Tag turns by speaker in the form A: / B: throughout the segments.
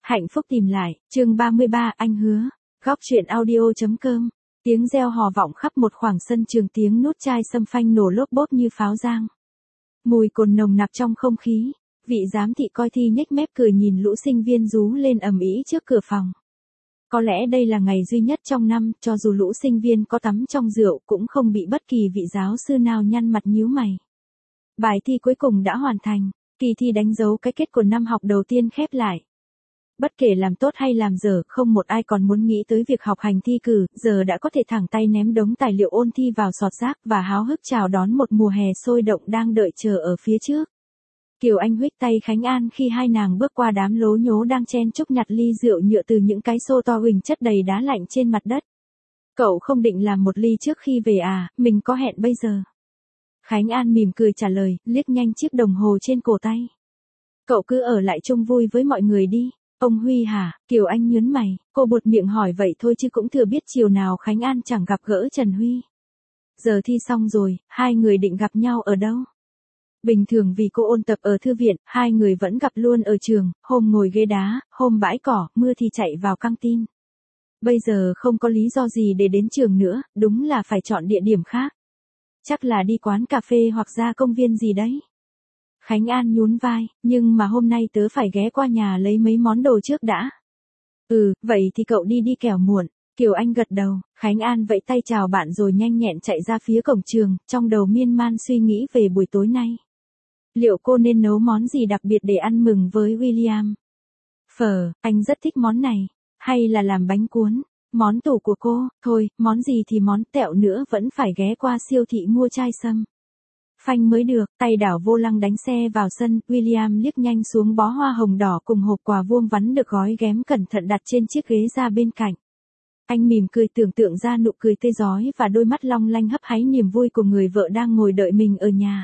A: Hạnh phúc tìm lại, chương 33, anh hứa. Góc chuyện audio.com. Tiếng reo hò vọng khắp một khoảng sân trường, tiếng nút chai sâm phanh nổ lốp bốp như pháo giang. Mùi cồn nồng nặc trong không khí. Vị giám thị coi thi nhếch mép cười nhìn lũ sinh viên rú lên ầm ĩ trước cửa phòng. Có lẽ đây là ngày duy nhất trong năm, cho dù lũ sinh viên có tắm trong rượu cũng không bị bất kỳ vị giáo sư nào nhăn mặt nhíu mày. Bài thi cuối cùng đã hoàn thành, kỳ thi đánh dấu cái kết của năm học đầu tiên khép lại. Bất kể làm tốt hay làm dở, không một ai còn muốn nghĩ tới việc học hành thi cử, giờ đã có thể thẳng tay ném đống tài liệu ôn thi vào sọt rác và háo hức chào đón một mùa hè sôi động đang đợi chờ ở phía trước. Kiều Anh huých tay Khánh An khi hai nàng bước qua đám lố nhố đang chen chúc nhặt ly rượu nhựa từ những cái xô to huỳnh chất đầy đá lạnh trên mặt đất. Cậu không định làm một ly trước khi về à, mình có hẹn bây giờ. Khánh An mỉm cười trả lời, liếc nhanh chiếc đồng hồ trên cổ tay. Cậu cứ ở lại chung vui với mọi người đi. Ông Huy hả? Kiều Anh nhớn mày, cô buột miệng hỏi vậy thôi chứ cũng thừa biết chiều nào Khánh An chẳng gặp gỡ Trần Huy. Giờ thi xong rồi, hai người định gặp nhau ở đâu? Bình thường vì cô ôn tập ở thư viện, hai người vẫn gặp luôn ở trường, hôm ngồi ghế đá, hôm bãi cỏ, mưa thì chạy vào căng tin. Bây giờ không có lý do gì để đến trường nữa, đúng là phải chọn địa điểm khác. Chắc là đi quán cà phê hoặc ra công viên gì đấy. Khánh An nhún vai, nhưng mà hôm nay tớ phải ghé qua nhà lấy mấy món đồ trước đã. Vậy thì cậu đi đi kẻo muộn. Kiều Anh gật đầu, Khánh An vẫy tay chào bạn rồi nhanh nhẹn chạy ra phía cổng trường, trong đầu miên man suy nghĩ về buổi tối nay. Liệu cô nên nấu món gì đặc biệt để ăn mừng với William? Phở, anh rất thích món này. Hay là làm bánh cuốn? Món tủ của cô, thôi, món gì thì món, tẹo nữa vẫn phải ghé qua siêu thị mua chai sâm phanh mới được. Tay đảo vô lăng đánh xe vào sân, William liếc nhanh xuống bó hoa hồng đỏ cùng hộp quà vuông vắn được gói ghém cẩn thận đặt trên chiếc ghế ra bên cạnh. Anh mỉm cười tưởng tượng ra nụ cười tươi rói và đôi mắt long lanh hấp háy niềm vui của người vợ đang ngồi đợi mình ở nhà.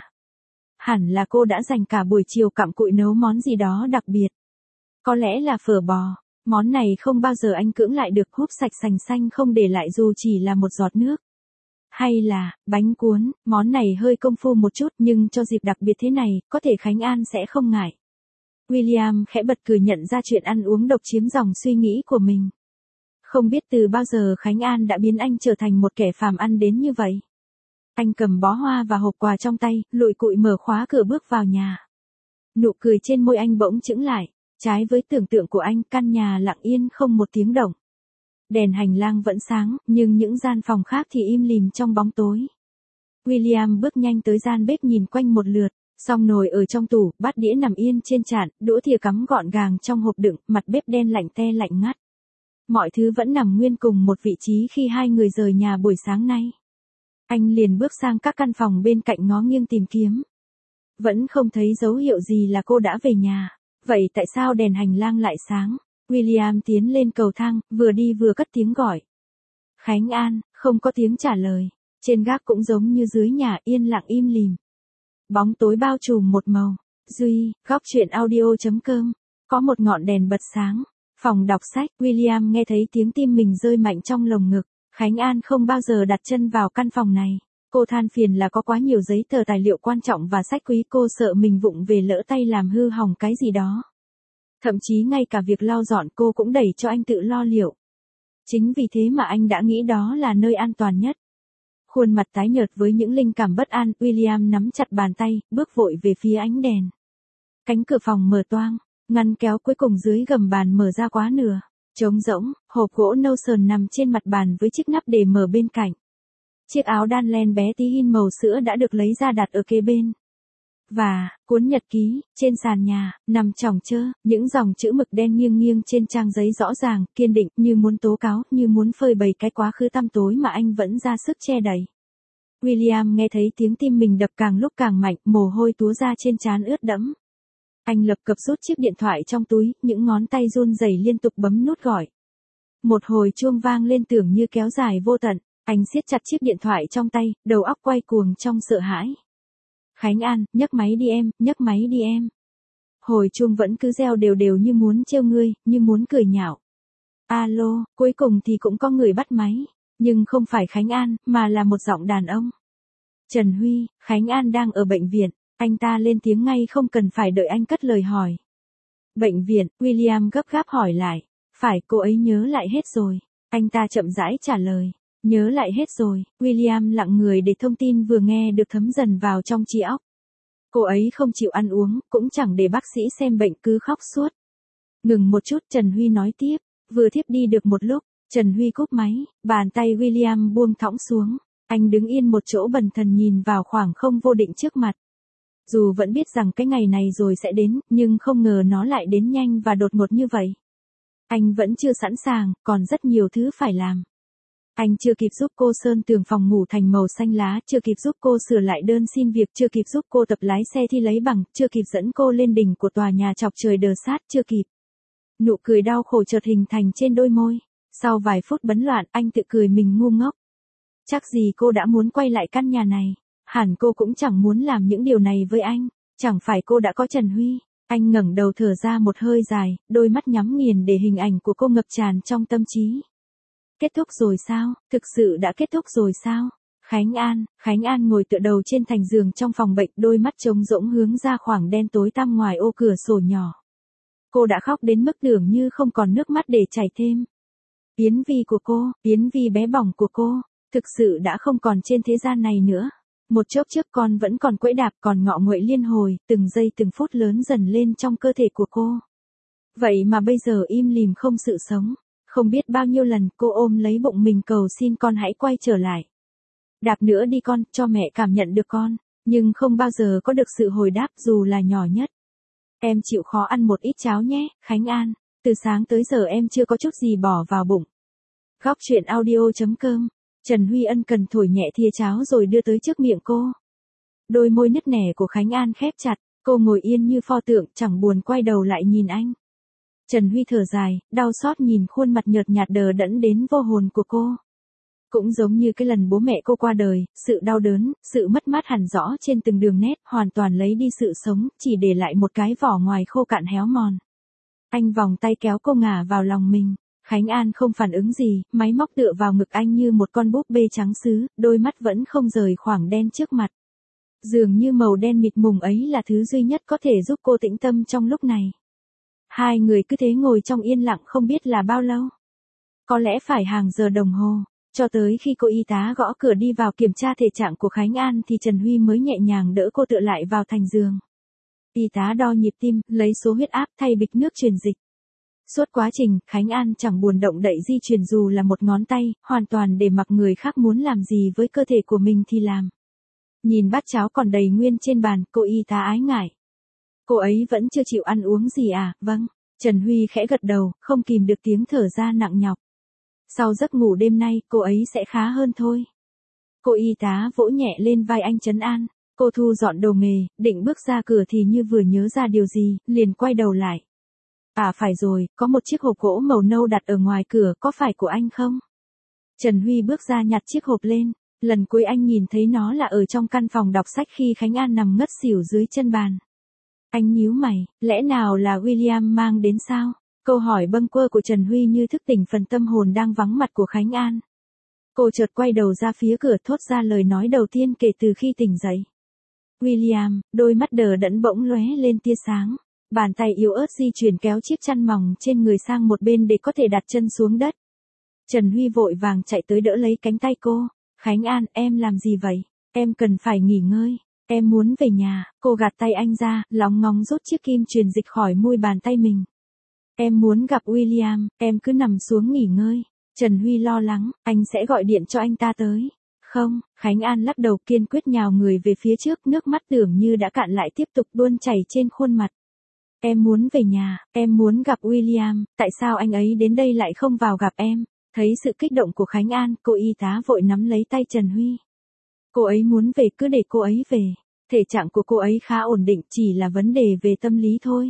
A: Hẳn là cô đã dành cả buổi chiều cặm cụi nấu món gì đó đặc biệt. Có lẽ là phở bò. Món này không bao giờ anh cưỡng lại được, húp sạch sành xanh không để lại dù chỉ là một giọt nước. Hay là, bánh cuốn, món này hơi công phu một chút nhưng cho dịp đặc biệt thế này, có thể Khánh An sẽ không ngại. William khẽ bật cười nhận ra chuyện ăn uống độc chiếm dòng suy nghĩ của mình. Không biết từ bao giờ Khánh An đã biến anh trở thành một kẻ phàm ăn đến như vậy. Anh cầm bó hoa và hộp quà trong tay, lụi cụi mở khóa cửa bước vào nhà. Nụ cười trên môi anh bỗng chững lại, trái với tưởng tượng của anh, căn nhà lặng yên không một tiếng động. Đèn hành lang vẫn sáng, nhưng những gian phòng khác thì im lìm trong bóng tối. William bước nhanh tới gian bếp nhìn quanh một lượt, xong nồi ở trong tủ, bát đĩa nằm yên trên chạn, đũa thìa cắm gọn gàng trong hộp đựng, mặt bếp đen lạnh te lạnh ngắt. Mọi thứ vẫn nằm nguyên cùng một vị trí khi hai người rời nhà buổi sáng nay. Anh liền bước sang các căn phòng bên cạnh ngó nghiêng tìm kiếm. Vẫn không thấy dấu hiệu gì là cô đã về nhà. Vậy tại sao đèn hành lang lại sáng? William tiến lên cầu thang, vừa đi vừa cất tiếng gọi. Khánh An, không có tiếng trả lời. Trên gác cũng giống như dưới nhà, yên lặng im lìm. Bóng tối bao trùm một màu. Duy, góc chuyện audio.com. Có một ngọn đèn bật sáng. Phòng đọc sách, William nghe thấy tiếng tim mình rơi mạnh trong lồng ngực. Khánh An không bao giờ đặt chân vào căn phòng này. Cô than phiền là có quá nhiều giấy tờ tài liệu quan trọng và sách quý, cô sợ mình vụng về lỡ tay làm hư hỏng cái gì đó. Thậm chí ngay cả việc lau dọn cô cũng đẩy cho anh tự lo liệu. Chính vì thế mà anh đã nghĩ đó là nơi an toàn nhất. Khuôn mặt tái nhợt với những linh cảm bất an, William nắm chặt bàn tay, bước vội về phía ánh đèn. Cánh cửa phòng mở toang, ngăn kéo cuối cùng dưới gầm bàn mở ra quá nửa. Trống rỗng, hộp gỗ nâu sờn nằm trên mặt bàn với chiếc nắp để mở bên cạnh. Chiếc áo đan len bé tí hin màu sữa đã được lấy ra đặt ở kế bên. Và, cuốn nhật ký, trên sàn nhà, nằm chồng chơ, những dòng chữ mực đen nghiêng nghiêng trên trang giấy rõ ràng, kiên định, như muốn tố cáo, như muốn phơi bày cái quá khứ tăm tối mà anh vẫn ra sức che đậy. William nghe thấy tiếng tim mình đập càng lúc càng mạnh, mồ hôi túa ra trên trán ướt đẫm. Anh lập cập rút chiếc điện thoại trong túi, những ngón tay run rẩy liên tục bấm nút gọi. Một hồi chuông vang lên tưởng như kéo dài vô tận, anh siết chặt chiếc điện thoại trong tay, đầu óc quay cuồng trong sợ hãi. Khánh An, nhấc máy đi em, nhấc máy đi em. Hồi chuông vẫn cứ reo đều đều như muốn trêu ngươi, như muốn cười nhạo. Alo, cuối cùng thì cũng có người bắt máy, nhưng không phải Khánh An, mà là một giọng đàn ông. Trần Huy, Khánh An đang ở bệnh viện, anh ta lên tiếng ngay không cần phải đợi anh cất lời hỏi. Bệnh viện, William gấp gáp hỏi lại. Phải, cô ấy nhớ lại hết rồi. Anh ta chậm rãi trả lời. Nhớ lại hết rồi, William lặng người để thông tin vừa nghe được thấm dần vào trong trí óc. Cô ấy không chịu ăn uống, cũng chẳng để bác sĩ xem bệnh cứ khóc suốt. Ngừng một chút, Trần Huy nói tiếp. Vừa thiếp đi được một lúc, Trần Huy cúp máy, bàn tay William buông thõng xuống. Anh đứng yên một chỗ bần thần nhìn vào khoảng không vô định trước mặt. Dù vẫn biết rằng cái ngày này rồi sẽ đến, nhưng không ngờ nó lại đến nhanh và đột ngột như vậy. Anh vẫn chưa sẵn sàng, còn rất nhiều thứ phải làm. Anh chưa kịp giúp cô sơn tường phòng ngủ thành màu xanh lá, chưa kịp giúp cô sửa lại đơn xin việc, chưa kịp giúp cô tập lái xe thi lấy bằng, chưa kịp dẫn cô lên đỉnh của tòa nhà chọc trời đờ sát, chưa kịp. Nụ cười đau khổ chợt hình thành trên đôi môi. Sau vài phút bấn loạn, anh tự cười mình ngu ngốc. Chắc gì cô đã muốn quay lại căn nhà này. Hẳn cô cũng chẳng muốn làm những điều này với anh. Chẳng phải cô đã có Trần Huy. Anh ngẩng đầu thở ra một hơi dài, đôi mắt nhắm nghiền để hình ảnh của cô ngập tràn trong tâm trí. Kết thúc rồi sao? Thực sự đã kết thúc rồi sao? Khánh An ngồi tựa đầu trên thành giường trong phòng bệnh, đôi mắt trống rỗng hướng ra khoảng đen tối tăm ngoài ô cửa sổ nhỏ. Cô đã khóc đến mức tưởng như không còn nước mắt để chảy thêm. Yến Vi của cô, Yến Vi bé bỏng của cô, thực sự đã không còn trên thế gian này nữa. Một chốc trước con vẫn còn quẫy đạp, còn ngọ nguậy liên hồi, từng giây từng phút lớn dần lên trong cơ thể của cô. Vậy mà bây giờ im lìm không sự sống. Không biết bao nhiêu lần cô ôm lấy bụng mình cầu xin con hãy quay trở lại. Đạp nữa đi con, cho mẹ cảm nhận được con. Nhưng không bao giờ có được sự hồi đáp dù là nhỏ nhất. Em chịu khó ăn một ít cháo nhé, Khánh An. Từ sáng tới giờ em chưa có chút gì bỏ vào bụng. Góc truyện audio.com. Trần Huy ân cần thổi nhẹ thìa cháo rồi đưa tới trước miệng cô. Đôi môi nứt nẻ của Khánh An khép chặt, cô ngồi yên như pho tượng, chẳng buồn quay đầu lại nhìn anh. Trần Huy thở dài, đau xót nhìn khuôn mặt nhợt nhạt đờ đẫn đến vô hồn của cô. Cũng giống như cái lần bố mẹ cô qua đời, sự đau đớn, sự mất mát hằn rõ trên từng đường nét, hoàn toàn lấy đi sự sống, chỉ để lại một cái vỏ ngoài khô cạn héo mòn. Anh vòng tay kéo cô ngả vào lòng mình. Khánh An không phản ứng gì, máy móc tựa vào ngực anh như một con búp bê trắng sứ, đôi mắt vẫn không rời khoảng đen trước mặt. Dường như màu đen mịt mùng ấy là thứ duy nhất có thể giúp cô tĩnh tâm trong lúc này. Hai người cứ thế ngồi trong yên lặng không biết là bao lâu. Có lẽ phải hàng giờ đồng hồ, cho tới khi cô y tá gõ cửa đi vào kiểm tra thể trạng của Khánh An thì Trần Huy mới nhẹ nhàng đỡ cô tựa lại vào thành giường. Y tá đo nhịp tim, lấy số huyết áp, thay bịch nước truyền dịch. Suốt quá trình, Khánh An chẳng buồn động đậy di chuyển dù là một ngón tay, hoàn toàn để mặc người khác muốn làm gì với cơ thể của mình thì làm. Nhìn bát cháo còn đầy nguyên trên bàn, cô y tá ái ngại. Cô ấy vẫn chưa chịu ăn uống gì à? Vâng. Trần Huy khẽ gật đầu, không kìm được tiếng thở ra nặng nhọc. Sau giấc ngủ đêm nay, cô ấy sẽ khá hơn thôi. Cô y tá vỗ nhẹ lên vai anh trấn an. Cô thu dọn đồ nghề, định bước ra cửa thì như vừa nhớ ra điều gì, liền quay đầu lại. À phải rồi, có một chiếc hộp gỗ màu nâu đặt ở ngoài cửa, có phải của anh không? Trần Huy bước ra nhặt chiếc hộp lên. Lần cuối anh nhìn thấy nó là ở trong căn phòng đọc sách khi Khánh An nằm ngất xỉu dưới chân bàn. Anh nhíu mày, lẽ nào là William mang đến sao? Câu hỏi bâng quơ của Trần Huy như thức tỉnh phần tâm hồn đang vắng mặt của Khánh An. Cô chợt quay đầu ra phía cửa, thốt ra lời nói đầu tiên kể từ khi tỉnh dậy. William, đôi mắt đờ đẫn bỗng lóe lên tia sáng. Bàn tay yếu ớt di chuyển kéo chiếc chăn mỏng trên người sang một bên để có thể đặt chân xuống đất. Trần Huy vội vàng chạy tới đỡ lấy cánh tay cô. Khánh An, em làm gì vậy? Em cần phải nghỉ ngơi. Em muốn về nhà. Cô gạt tay anh ra, lóng ngóng rút chiếc kim truyền dịch khỏi môi bàn tay mình. Em muốn gặp William, em cứ nằm xuống nghỉ ngơi. Trần Huy lo lắng, anh sẽ gọi điện cho anh ta tới. Không, Khánh An lắc đầu kiên quyết nhào người về phía trước, nước mắt tưởng như đã cạn lại tiếp tục tuôn chảy trên khuôn mặt. Em muốn về nhà, em muốn gặp William, tại sao anh ấy đến đây lại không vào gặp em? Thấy sự kích động của Khánh An, cô y tá vội nắm lấy tay Trần Huy. Cô ấy muốn về cứ để cô ấy về. Thể trạng của cô ấy khá ổn định, chỉ là vấn đề về tâm lý thôi.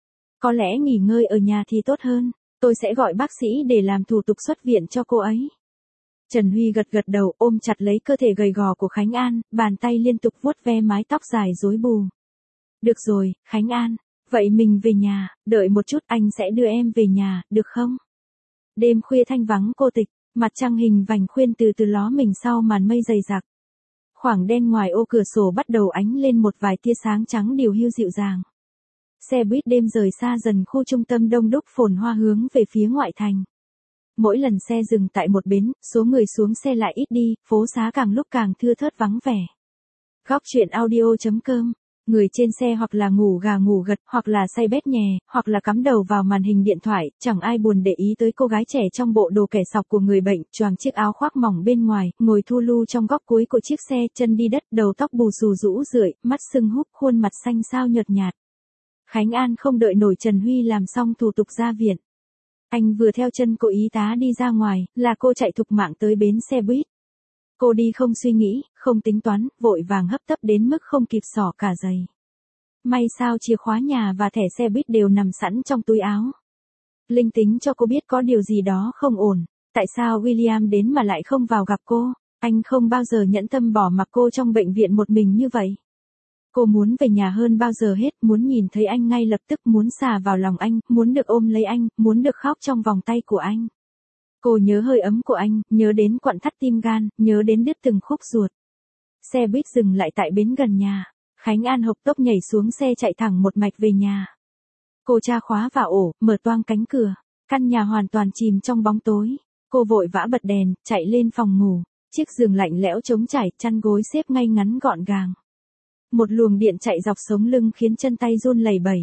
A: Có lẽ nghỉ ngơi ở nhà thì tốt hơn, tôi sẽ gọi bác sĩ để làm thủ tục xuất viện cho cô ấy. Trần Huy gật gật đầu, ôm chặt lấy cơ thể gầy gò của Khánh An, bàn tay liên tục vuốt ve mái tóc dài rối bù. Được rồi, Khánh An, vậy mình về nhà, đợi một chút anh sẽ đưa em về nhà, được không? Đêm khuya thanh vắng cô tịch, mặt trăng hình vành khuyên từ từ ló mình sau màn mây dày đặc. Khoảng đen ngoài ô cửa sổ bắt đầu ánh lên một vài tia sáng trắng điều hiu dịu dàng. Xe buýt đêm rời xa dần khu trung tâm đông đúc phồn hoa hướng về phía ngoại thành. Mỗi lần xe dừng tại một bến, số người xuống xe lại ít đi, phố xá càng lúc càng thưa thớt vắng vẻ. Góc truyện audio.com. Người trên xe hoặc là ngủ gà ngủ gật, hoặc là say bét nhè, hoặc là cắm đầu vào màn hình điện thoại, chẳng ai buồn để ý tới cô gái trẻ trong bộ đồ kẻ sọc của người bệnh, choàng chiếc áo khoác mỏng bên ngoài, ngồi thu lu trong góc cuối của chiếc xe, chân đi đất, đầu tóc bù xù rũ rượi, mắt sưng húp, khuôn mặt xanh xao nhợt nhạt. Khánh An không đợi nổi Trần Huy làm xong thủ tục ra viện. Anh vừa theo chân cô y tá đi ra ngoài, là cô chạy thục mạng tới bến xe buýt. Cô đi không suy nghĩ, không tính toán, vội vàng hấp tấp đến mức không kịp xỏ cả giày. May sao chìa khóa nhà và thẻ xe buýt đều nằm sẵn trong túi áo. Linh tính cho cô biết có điều gì đó không ổn. Tại sao William đến mà lại không vào gặp cô? Anh không bao giờ nhẫn tâm bỏ mặc cô trong bệnh viện một mình như vậy. Cô muốn về nhà hơn bao giờ hết, muốn nhìn thấy anh ngay lập tức, muốn xà vào lòng anh, muốn được ôm lấy anh, muốn được khóc trong vòng tay của anh. Cô nhớ hơi ấm của anh, nhớ đến quặn thắt tim gan, nhớ đến đứt từng khúc ruột. Xe buýt dừng lại tại bến gần nhà. Khánh An hộc tốc nhảy xuống xe chạy thẳng một mạch về nhà. Cô tra khóa vào ổ, mở toang cánh cửa. Căn nhà hoàn toàn chìm trong bóng tối. Cô vội vã bật đèn, chạy lên phòng ngủ. Chiếc giường lạnh lẽo trống trải, chăn gối xếp ngay ngắn gọn gàng. Một luồng điện chạy dọc sống lưng khiến chân tay run lẩy bẩy.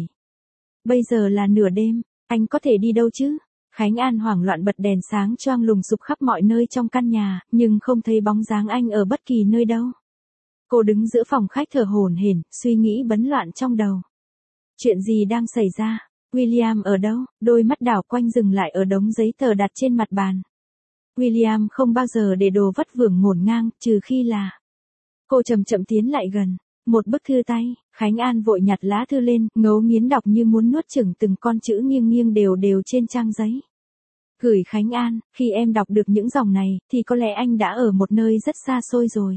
A: Bây giờ là nửa đêm, anh có thể đi đâu chứ? Khánh An hoảng loạn bật đèn sáng choang lùng sục khắp mọi nơi trong căn nhà, nhưng không thấy bóng dáng anh ở bất kỳ nơi đâu. Cô đứng giữa phòng khách thở hổn hển, suy nghĩ bấn loạn trong đầu. Chuyện gì đang xảy ra? William ở đâu? Đôi mắt đảo quanh dừng lại ở đống giấy tờ đặt trên mặt bàn. William không bao giờ để đồ vất vưởng ngổn ngang, trừ khi là... Cô chậm chậm tiến lại gần. Một bức thư tay, Khánh An vội nhặt lá thư lên, ngấu nghiến đọc như muốn nuốt chửng từng con chữ nghiêng nghiêng đều đều trên trang giấy. Gửi Khánh An, khi em đọc được những dòng này, thì có lẽ anh đã ở một nơi rất xa xôi rồi.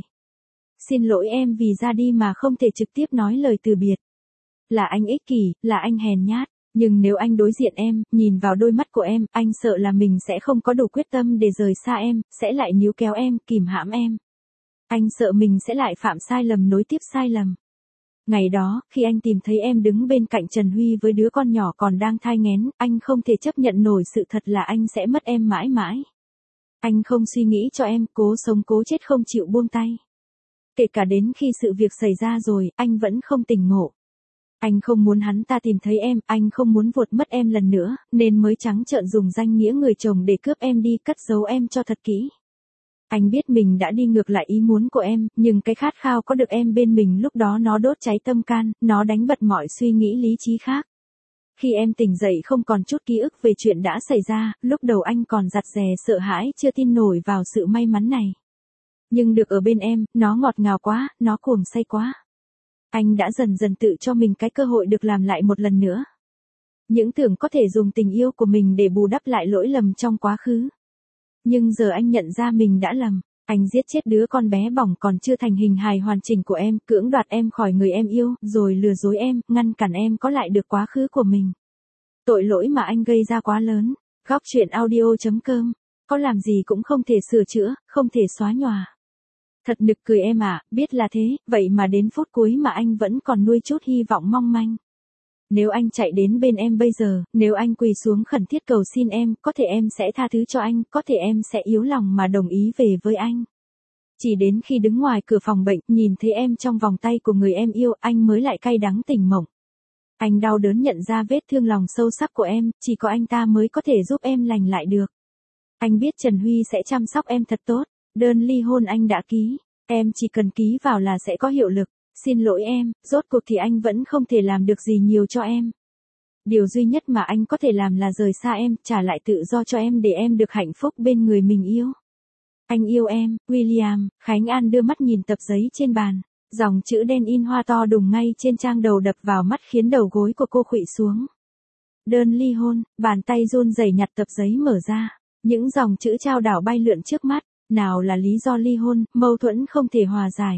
A: Xin lỗi em vì ra đi mà không thể trực tiếp nói lời từ biệt. Là anh ích kỷ, là anh hèn nhát, nhưng nếu anh đối diện em, nhìn vào đôi mắt của em, anh sợ là mình sẽ không có đủ quyết tâm để rời xa em, sẽ lại níu kéo em, kìm hãm em. Anh sợ mình sẽ lại phạm sai lầm nối tiếp sai lầm. Ngày đó, khi anh tìm thấy em đứng bên cạnh Trần Huy với đứa con nhỏ còn đang thai nghén, anh không thể chấp nhận nổi sự thật là anh sẽ mất em mãi mãi. Anh không suy nghĩ cho em, cố sống cố chết không chịu buông tay. Kể cả đến khi sự việc xảy ra rồi, anh vẫn không tỉnh ngộ. Anh không muốn hắn ta tìm thấy em, anh không muốn vuột mất em lần nữa, nên mới trắng trợn dùng danh nghĩa người chồng để cướp em đi, cất giấu em cho thật kỹ. Anh biết mình đã đi ngược lại ý muốn của em, nhưng cái khát khao có được em bên mình lúc đó nó đốt cháy tâm can, nó đánh bật mọi suy nghĩ lý trí khác. Khi em tỉnh dậy không còn chút ký ức về chuyện đã xảy ra, lúc đầu anh còn rặt rè sợ hãi chưa tin nổi vào sự may mắn này. Nhưng được ở bên em, nó ngọt ngào quá, nó cuồng say quá. Anh đã dần dần tự cho mình cái cơ hội được làm lại một lần nữa. Những tưởng có thể dùng tình yêu của mình để bù đắp lại lỗi lầm trong quá khứ. Nhưng giờ anh nhận ra mình đã lầm. Anh giết chết đứa con bé bỏng còn chưa thành hình hài hoàn chỉnh của em, cưỡng đoạt em khỏi người em yêu, rồi lừa dối em, ngăn cản em có lại được quá khứ của mình. Tội lỗi mà anh gây ra quá lớn. Góc truyện audio.com. Có làm gì cũng không thể sửa chữa, không thể xóa nhòa. Thật nực cười em ạ, biết là thế, vậy mà đến phút cuối mà anh vẫn còn nuôi chút hy vọng mong manh. Nếu anh chạy đến bên em bây giờ, nếu anh quỳ xuống khẩn thiết cầu xin em, có thể em sẽ tha thứ cho anh, có thể em sẽ yếu lòng mà đồng ý về với anh. Chỉ đến khi đứng ngoài cửa phòng bệnh, nhìn thấy em trong vòng tay của người em yêu, anh mới lại cay đắng tỉnh mộng. Anh đau đớn nhận ra vết thương lòng sâu sắc của em, chỉ có anh ta mới có thể giúp em lành lại được. Anh biết Trần Huy sẽ chăm sóc em thật tốt, đơn ly hôn anh đã ký, em chỉ cần ký vào là sẽ có hiệu lực. Xin lỗi em, rốt cuộc thì anh vẫn không thể làm được gì nhiều cho em. Điều duy nhất mà anh có thể làm là rời xa em, trả lại tự do cho em để em được hạnh phúc bên người mình yêu. Anh yêu em, William. Khánh An đưa mắt nhìn tập giấy trên bàn. Dòng chữ đen in hoa to đùng ngay trên trang đầu đập vào mắt khiến đầu gối của cô khuỵu xuống. Đơn ly hôn, bàn tay run rẩy nhặt tập giấy mở ra. Những dòng chữ trao đảo bay lượn trước mắt. Nào là lý do ly hôn, mâu thuẫn không thể hòa giải.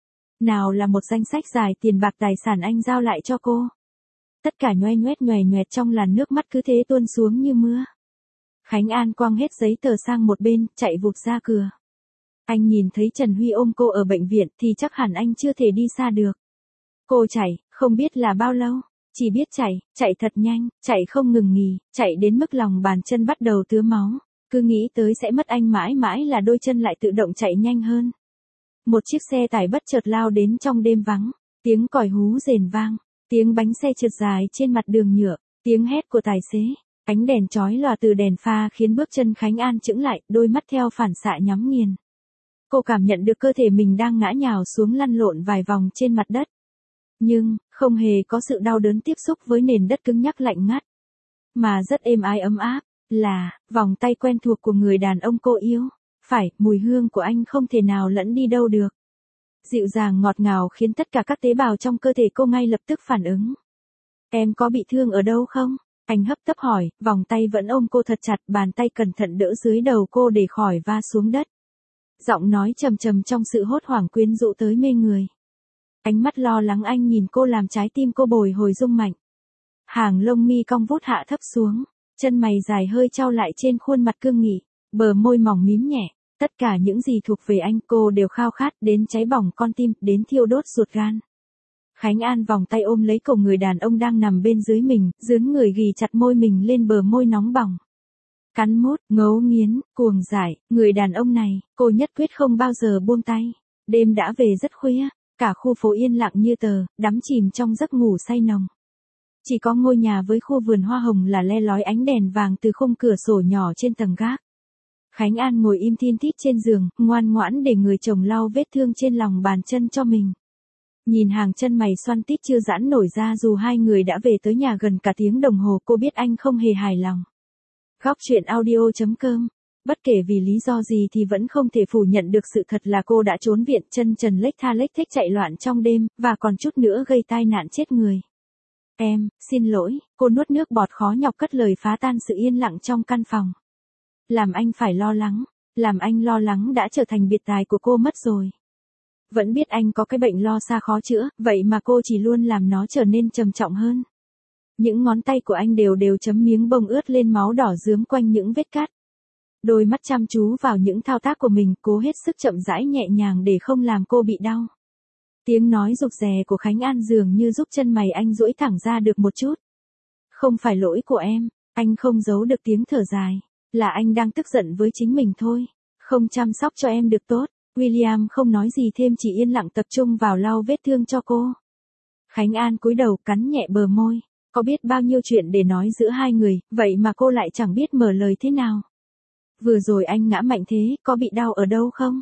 A: Nào là một danh sách dài tiền bạc tài sản anh giao lại cho cô. Tất cả nhoe nhoẹt trong làn nước mắt cứ thế tuôn xuống như mưa. Khánh An quăng hết giấy tờ sang một bên, chạy vụt ra cửa. Anh nhìn thấy Trần Huy ôm cô ở bệnh viện thì chắc hẳn anh chưa thể đi xa được. Cô chạy, không biết là bao lâu. Chỉ biết chạy thật nhanh, chạy không ngừng nghỉ, chạy đến mức lòng bàn chân bắt đầu tứa máu. Cứ nghĩ tới sẽ mất anh mãi mãi là đôi chân lại tự động chạy nhanh hơn. Một chiếc xe tải bất chợt lao đến trong đêm vắng. Tiếng còi hú rền vang. Tiếng bánh xe trượt dài trên mặt đường nhựa. Tiếng hét của tài xế. Ánh đèn chói lòa từ đèn pha khiến bước chân Khánh An chững lại, đôi mắt theo phản xạ nhắm nghiền. Cô cảm nhận được cơ thể mình đang ngã nhào xuống lăn lộn vài vòng trên mặt đất. Nhưng, không hề có sự đau đớn tiếp xúc với nền đất cứng nhắc lạnh ngắt. Mà rất êm ái ấm áp, là, vòng tay quen thuộc của người đàn ông cô yêu. Phải, mùi hương của anh không thể nào lẫn đi đâu được. Dịu dàng ngọt ngào khiến tất cả các tế bào trong cơ thể cô ngay lập tức phản ứng. Em có bị thương ở đâu không? Anh hấp tấp hỏi, vòng tay vẫn ôm cô thật chặt, bàn tay cẩn thận đỡ dưới đầu cô để khỏi va xuống đất. Giọng nói trầm trầm trong sự hốt hoảng quyến rũ tới mê người. Ánh mắt lo lắng anh nhìn cô làm trái tim cô bồi hồi rung mạnh. Hàng lông mi cong vút hạ thấp xuống, chân mày dài hơi chau lại trên khuôn mặt cương nghị, bờ môi mỏng mím nhẹ. Tất cả những gì thuộc về anh cô đều khao khát đến cháy bỏng con tim, đến thiêu đốt ruột gan. Khánh An vòng tay ôm lấy cổ người đàn ông đang nằm bên dưới mình, dướn người ghì chặt môi mình lên bờ môi nóng bỏng. Cắn mút, ngấu nghiến, cuồng dại, người đàn ông này, cô nhất quyết không bao giờ buông tay. Đêm đã về rất khuya, cả khu phố yên lặng như tờ, đắm chìm trong giấc ngủ say nồng. Chỉ có ngôi nhà với khu vườn hoa hồng là le lói ánh đèn vàng từ khung cửa sổ nhỏ trên tầng gác. Khánh An ngồi im thin thít trên giường, ngoan ngoãn để người chồng lau vết thương trên lòng bàn chân cho mình. Nhìn hàng chân mày xoăn tít chưa giãn nổi ra dù hai người đã về tới nhà gần cả tiếng đồng hồ, cô biết anh không hề hài lòng. Góc truyện audio.com. Bất kể vì lý do gì thì vẫn không thể phủ nhận được sự thật là cô đã trốn viện, chân trần lếch tha lếch thếch chạy loạn trong đêm, và còn chút nữa gây tai nạn chết người. Em, xin lỗi, cô nuốt nước bọt khó nhọc cất lời phá tan sự yên lặng trong căn phòng. Làm anh phải lo lắng, làm anh lo lắng đã trở thành biệt tài của cô mất rồi. Vẫn biết anh có cái bệnh lo xa khó chữa, vậy mà cô chỉ luôn làm nó trở nên trầm trọng hơn. Những ngón tay của anh đều chấm miếng bông ướt lên máu đỏ rướm quanh những vết cắt. Đôi mắt chăm chú vào những thao tác của mình, cố hết sức chậm rãi nhẹ nhàng để không làm cô bị đau. Tiếng nói rụt rè của Khánh An dường như giúp chân mày anh duỗi thẳng ra được một chút. Không phải lỗi của em, anh không giấu được tiếng thở dài. Là anh đang tức giận với chính mình thôi. Không chăm sóc cho em được tốt. William không nói gì thêm, chỉ yên lặng tập trung vào lau vết thương cho cô. Khánh An cúi đầu cắn nhẹ bờ môi. Có biết bao nhiêu chuyện để nói giữa hai người, vậy mà cô lại chẳng biết mở lời thế nào. Vừa rồi anh ngã mạnh thế, có bị đau ở đâu không?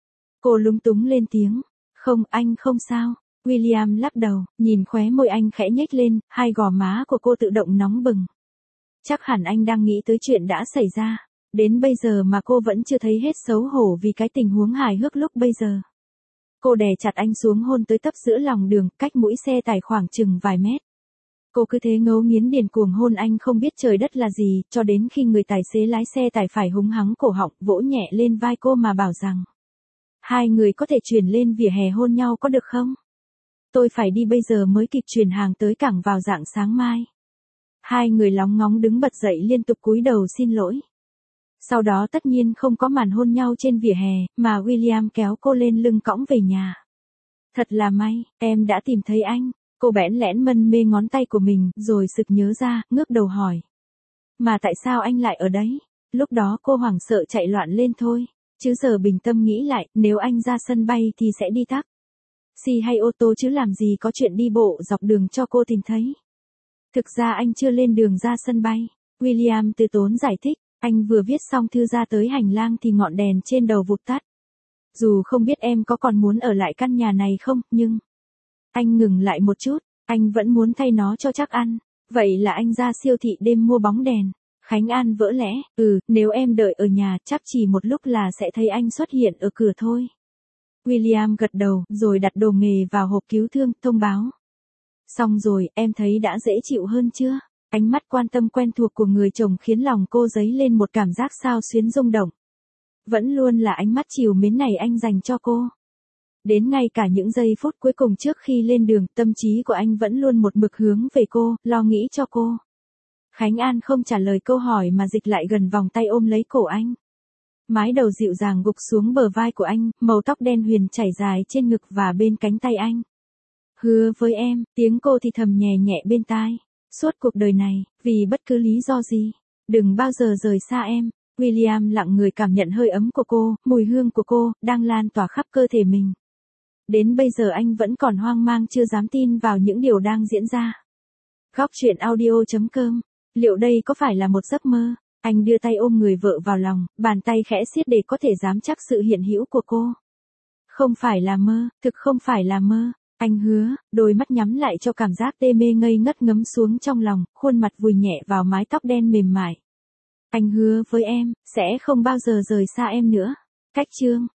A: Cô lúng túng lên tiếng. Không, anh không sao. William lắc đầu, nhìn khóe môi anh khẽ nhếch lên, hai gò má của cô tự động nóng bừng. Chắc hẳn anh đang nghĩ tới chuyện đã xảy ra. Đến bây giờ mà cô vẫn chưa thấy hết xấu hổ vì cái tình huống hài hước lúc bây giờ. Cô đè chặt anh xuống, hôn tới tấp giữa lòng đường, cách mũi xe tải khoảng chừng vài mét. Cô cứ thế ngấu nghiến điên cuồng hôn anh không biết trời đất là gì, cho đến khi người tài xế lái xe tải phải húng hắng cổ họng, vỗ nhẹ lên vai cô mà bảo rằng: hai người có thể chuyển lên vỉa hè hôn nhau có được không? Tôi phải đi bây giờ mới kịp chuyển hàng tới cảng vào rạng sáng mai. Hai người lóng ngóng đứng bật dậy liên tục cúi đầu xin lỗi. Sau đó tất nhiên không có màn hôn nhau trên vỉa hè, mà William kéo cô lên lưng cõng về nhà. Thật là may, em đã tìm thấy anh. Cô bẽn lẽn mân mê ngón tay của mình, rồi sực nhớ ra, ngước đầu hỏi. Mà tại sao anh lại ở đấy? Lúc đó cô hoảng sợ chạy loạn lên thôi. Chứ giờ bình tâm nghĩ lại, nếu anh ra sân bay thì sẽ đi taxi hay ô tô chứ làm gì có chuyện đi bộ dọc đường cho cô tìm thấy. Thực ra anh chưa lên đường ra sân bay. William từ tốn giải thích. Anh vừa viết xong thư ra tới hành lang thì ngọn đèn trên đầu vụt tắt. Dù không biết em có còn muốn ở lại căn nhà này không, nhưng... Anh ngừng lại một chút, anh vẫn muốn thay nó cho chắc ăn. Vậy là anh ra siêu thị đêm mua bóng đèn. Khánh An vỡ lẽ, nếu em đợi ở nhà chắc chỉ một lúc là sẽ thấy anh xuất hiện ở cửa thôi. William gật đầu, rồi đặt đồ nghề vào hộp cứu thương, thông báo. Xong rồi, em thấy đã dễ chịu hơn chưa? Ánh mắt quan tâm quen thuộc của người chồng khiến lòng cô dấy lên một cảm giác xao xuyến rung động. Vẫn luôn là ánh mắt trìu mến này anh dành cho cô. Đến ngay cả những giây phút cuối cùng trước khi lên đường, tâm trí của anh vẫn luôn một mực hướng về cô, lo nghĩ cho cô. Khánh An không trả lời câu hỏi mà dịch lại gần vòng tay ôm lấy cổ anh. Mái đầu dịu dàng gục xuống bờ vai của anh, màu tóc đen huyền chảy dài trên ngực và bên cánh tay anh. Hứa với em, tiếng cô thì thầm nhẹ nhẹ bên tai. Suốt cuộc đời này, vì bất cứ lý do gì, đừng bao giờ rời xa em. William lặng người cảm nhận hơi ấm của cô, mùi hương của cô, đang lan tỏa khắp cơ thể mình. Đến bây giờ anh vẫn còn hoang mang chưa dám tin vào những điều đang diễn ra. Góc truyện audio.com. Liệu đây có phải là một giấc mơ? Anh đưa tay ôm người vợ vào lòng, bàn tay khẽ siết để có thể dám chắc sự hiện hữu của cô. Không phải là mơ, thực không phải là mơ. Anh hứa, đôi mắt nhắm lại cho cảm giác tê mê ngây ngất ngấm xuống trong lòng, khuôn mặt vùi nhẹ vào mái tóc đen mềm mại. Anh hứa với em, sẽ không bao giờ rời xa em nữa. Cách chương